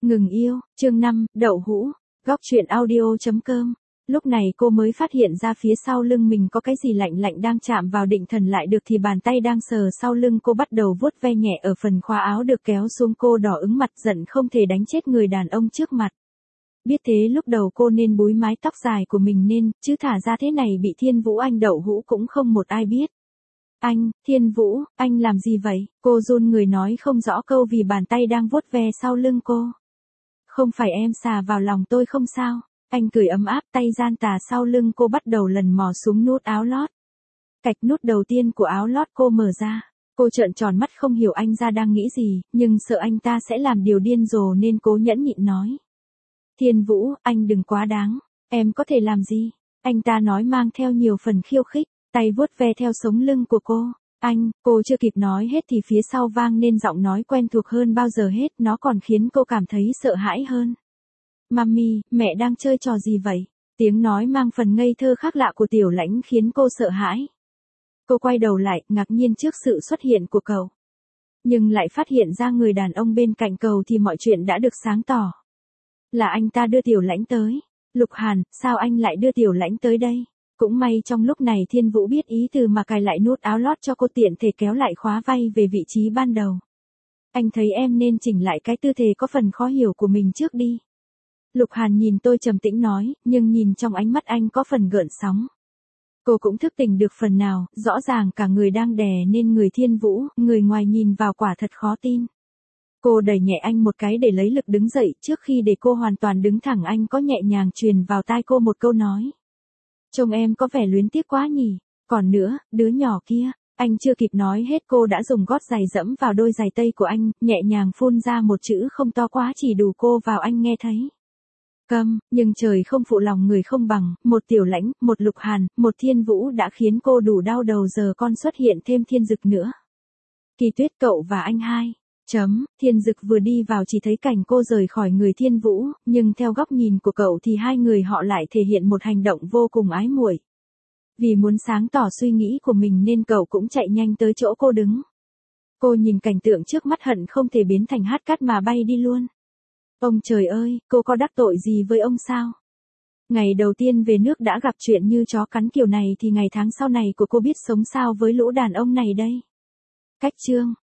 Ngừng yêu, chương 5, đậu hũ, góc truyện audio.com. Lúc này cô mới phát hiện ra phía sau lưng mình có cái gì lạnh lạnh đang chạm vào, định thần lại được thì bàn tay đang sờ sau lưng cô bắt đầu vuốt ve nhẹ ở phần khóa áo được kéo xuống. Cô đỏ ửng mặt giận không thể đánh chết người đàn ông trước mặt. Biết thế lúc đầu cô nên búi mái tóc dài của mình nên, chứ thả ra thế này bị Thiên Vũ anh đậu hũ cũng không một ai biết. Anh, Thiên Vũ, anh làm gì vậy? Cô run người nói không rõ câu vì bàn tay đang vuốt ve sau lưng cô. Không phải em xà vào lòng tôi không sao? Anh cười ấm áp, tay gian tà sau lưng cô bắt đầu lần mò xuống nút áo lót. Cạch nút đầu tiên của áo lót cô mở ra. Cô trợn tròn mắt không hiểu anh ra đang nghĩ gì, nhưng sợ anh ta sẽ làm điều điên rồ nên cố nhẫn nhịn nói. Thiên Vũ, anh đừng quá đáng, em có thể làm gì? Anh ta nói mang theo nhiều phần khiêu khích, tay vuốt ve theo sống lưng của cô. Anh, cô chưa kịp nói hết thì phía sau vang nên giọng nói quen thuộc hơn bao giờ hết, nó còn khiến cô cảm thấy sợ hãi hơn. Mami, mẹ đang chơi trò gì vậy? Tiếng nói mang phần ngây thơ khác lạ của Tiểu Lãnh khiến cô sợ hãi. Cô quay đầu lại, ngạc nhiên trước sự xuất hiện của cậu. Nhưng lại phát hiện ra người đàn ông bên cạnh cậu thì mọi chuyện đã được sáng tỏ. Là anh ta đưa Tiểu Lãnh tới. Lục Hàn, sao anh lại đưa Tiểu Lãnh tới đây? Cũng may trong lúc này Thiên Vũ biết ý từ mà cài lại nút áo lót cho cô, tiện thể kéo lại khóa vai về vị trí ban đầu. Anh thấy em nên chỉnh lại cái tư thế có phần khó hiểu của mình trước đi. Lục Hàn nhìn tôi trầm tĩnh nói, nhưng nhìn trong ánh mắt anh có phần gợn sóng. Cô cũng thức tỉnh được phần nào, rõ ràng cả người đang đè nên người Thiên Vũ, người ngoài nhìn vào quả thật khó tin. Cô đẩy nhẹ anh một cái để lấy lực đứng dậy, trước khi để cô hoàn toàn đứng thẳng anh có nhẹ nhàng truyền vào tai cô một câu nói. Trông em có vẻ luyến tiếc quá nhỉ, còn nữa, đứa nhỏ kia. Anh chưa kịp nói hết cô đã dùng gót giày dẫm vào đôi giày tây của anh, nhẹ nhàng phun ra một chữ không to quá chỉ đủ cô vào anh nghe thấy. Câm, nhưng trời không phụ lòng người không bằng, một Tiểu Lãnh, một Lục Hàn, một Thiên Vũ đã khiến cô đủ đau đầu, giờ con xuất hiện thêm Thiên Dực nữa. Kỳ Tuyết, cậu và anh hai. Thiên Dực vừa đi vào chỉ thấy cảnh cô rời khỏi người Thiên Vũ, nhưng theo góc nhìn của cậu thì hai người họ lại thể hiện một hành động vô cùng ái muội. Vì muốn sáng tỏ suy nghĩ của mình nên cậu cũng chạy nhanh tới chỗ cô đứng. Cô nhìn cảnh tượng trước mắt hận không thể biến thành hạt cát mà bay đi luôn. Ông trời ơi, cô có đắc tội gì với ông sao? Ngày đầu tiên về nước đã gặp chuyện như chó cắn kiểu này thì ngày tháng sau này của cô biết sống sao với lũ đàn ông này đây? Cách chương